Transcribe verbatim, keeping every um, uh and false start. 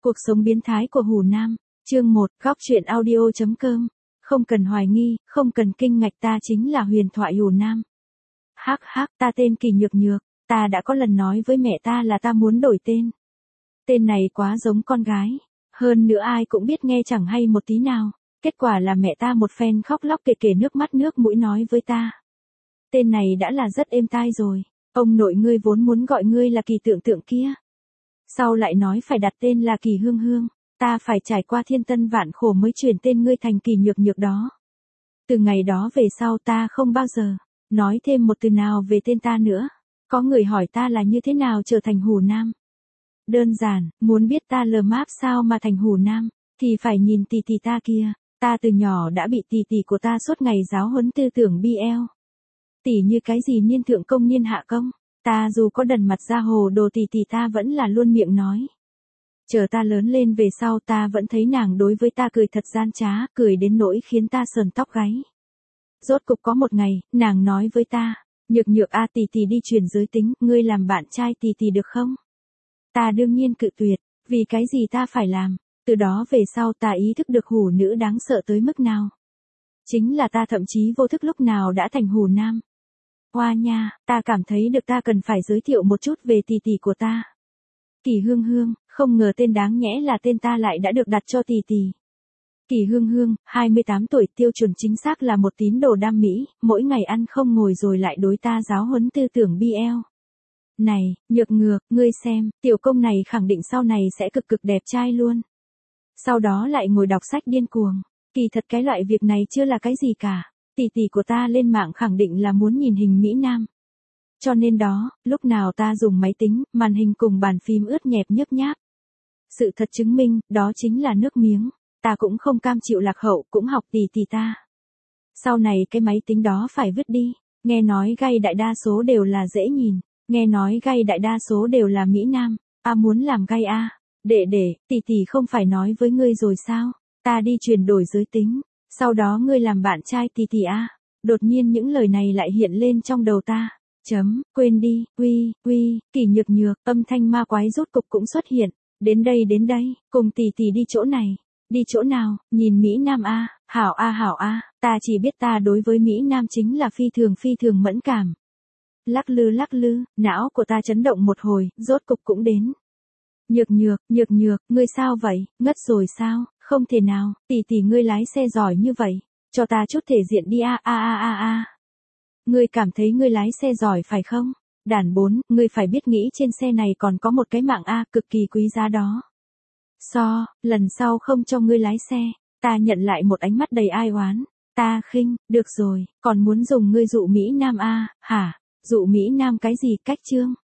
Cuộc sống biến thái của Hủ Nam, chương một, góc truyện audio chấm com. Không cần hoài nghi, không cần kinh ngạch, ta chính là huyền thoại Hủ Nam. Hắc hắc, ta tên Kỳ Nhược Nhược, ta đã có lần nói với mẹ ta là ta muốn đổi tên. Tên này quá giống con gái, hơn nữa ai cũng biết nghe chẳng hay một tí nào. Kết quả là mẹ ta một phen khóc lóc kể kể nước mắt nước mũi nói với ta. Tên này đã là rất êm tai rồi, ông nội ngươi vốn muốn gọi ngươi là Kỳ Tượng Tượng kia. Sau lại nói phải đặt tên là Kỳ Hương Hương, ta phải trải qua thiên tân vạn khổ mới chuyển tên ngươi thành Kỳ Nhược Nhược đó. Từ ngày đó về sau ta không bao giờ nói thêm một từ nào về tên ta nữa. Có người hỏi ta là như thế nào trở thành Hủ Nam. Đơn giản, muốn biết ta lờ máp sao mà thành Hủ Nam, thì phải nhìn tỷ tỷ ta kia. Ta từ nhỏ đã bị tỷ tỷ của ta suốt ngày giáo huấn tư tưởng bi eo. Tỷ như cái gì niên thượng công niên hạ công. Ta dù có đần mặt ra hồ đồ tỷ tỷ ta vẫn là luôn miệng nói. Chờ ta lớn lên về sau ta vẫn thấy nàng đối với ta cười thật gian trá, cười đến nỗi khiến ta sờn tóc gáy. Rốt cục có một ngày, nàng nói với ta, Nhược Nhược a tỷ tỷ đi chuyển giới tính, ngươi làm bạn trai tỷ tỷ được không? Ta đương nhiên cự tuyệt, vì cái gì ta phải làm, từ đó về sau ta ý thức được hủ nữ đáng sợ tới mức nào. Chính là ta thậm chí vô thức lúc nào đã thành Hủ Nam. Hoa nha, ta cảm thấy được ta cần phải giới thiệu một chút về tỷ tỷ của ta. Kỳ Hương Hương, không ngờ tên đáng nhẽ là tên ta lại đã được đặt cho tỷ tỷ. Kỳ Hương Hương, hai mươi tám tuổi, tiêu chuẩn chính xác là một tín đồ đam mỹ, mỗi ngày ăn không ngồi rồi lại đối ta giáo huấn tư tưởng bi eo. Này, Nhược Nhược, ngươi xem, tiểu công này khẳng định sau này sẽ cực cực đẹp trai luôn. Sau đó lại ngồi đọc sách điên cuồng, kỳ thật cái loại việc này chưa là cái gì cả. Tỷ tỷ của ta lên mạng khẳng định là muốn nhìn hình Mỹ Nam. Cho nên đó, lúc nào ta dùng máy tính, màn hình cùng bàn phím ướt nhẹp nhớp nháp. Sự thật chứng minh, đó chính là nước miếng. Ta cũng không cam chịu lạc hậu, cũng học tỷ tỷ ta. Sau này cái máy tính đó phải vứt đi. Nghe nói gay đại đa số đều là dễ nhìn. Nghe nói gay đại đa số đều là Mỹ Nam. A à, muốn làm gay a. À. Để để, tỷ tỷ không phải nói với ngươi rồi sao? Ta đi chuyển đổi giới tính. Sau đó ngươi làm bạn trai tỷ tỷ a. Đột nhiên những lời này lại hiện lên trong đầu ta. Chấm, quên đi, uy, uy, Kỳ Nhược Nhược, âm thanh ma quái rốt cục cũng xuất hiện. Đến đây đến đây, cùng tỷ tỷ đi chỗ này. Đi chỗ nào, nhìn Mỹ Nam a, hảo a hảo a, ta chỉ biết ta đối với Mỹ Nam chính là phi thường phi thường mẫn cảm. Lắc lư lắc lư, não của ta chấn động một hồi, rốt cục cũng đến. Nhược Nhược, Nhược Nhược, ngươi sao vậy, ngất rồi sao? Không thể nào, tỷ tỷ ngươi lái xe giỏi như vậy, cho ta chút thể diện đi a a a a a. Ngươi cảm thấy ngươi lái xe giỏi phải không? Đàn bốn, ngươi phải biết nghĩ trên xe này còn có một cái mạng a cực kỳ quý giá đó. So, lần sau không cho ngươi lái xe, ta nhận lại một ánh mắt đầy ai oán. Ta khinh, được rồi, còn muốn dùng ngươi dụ Mỹ Nam a, hả? Dụ Mỹ Nam cái gì, cách chương?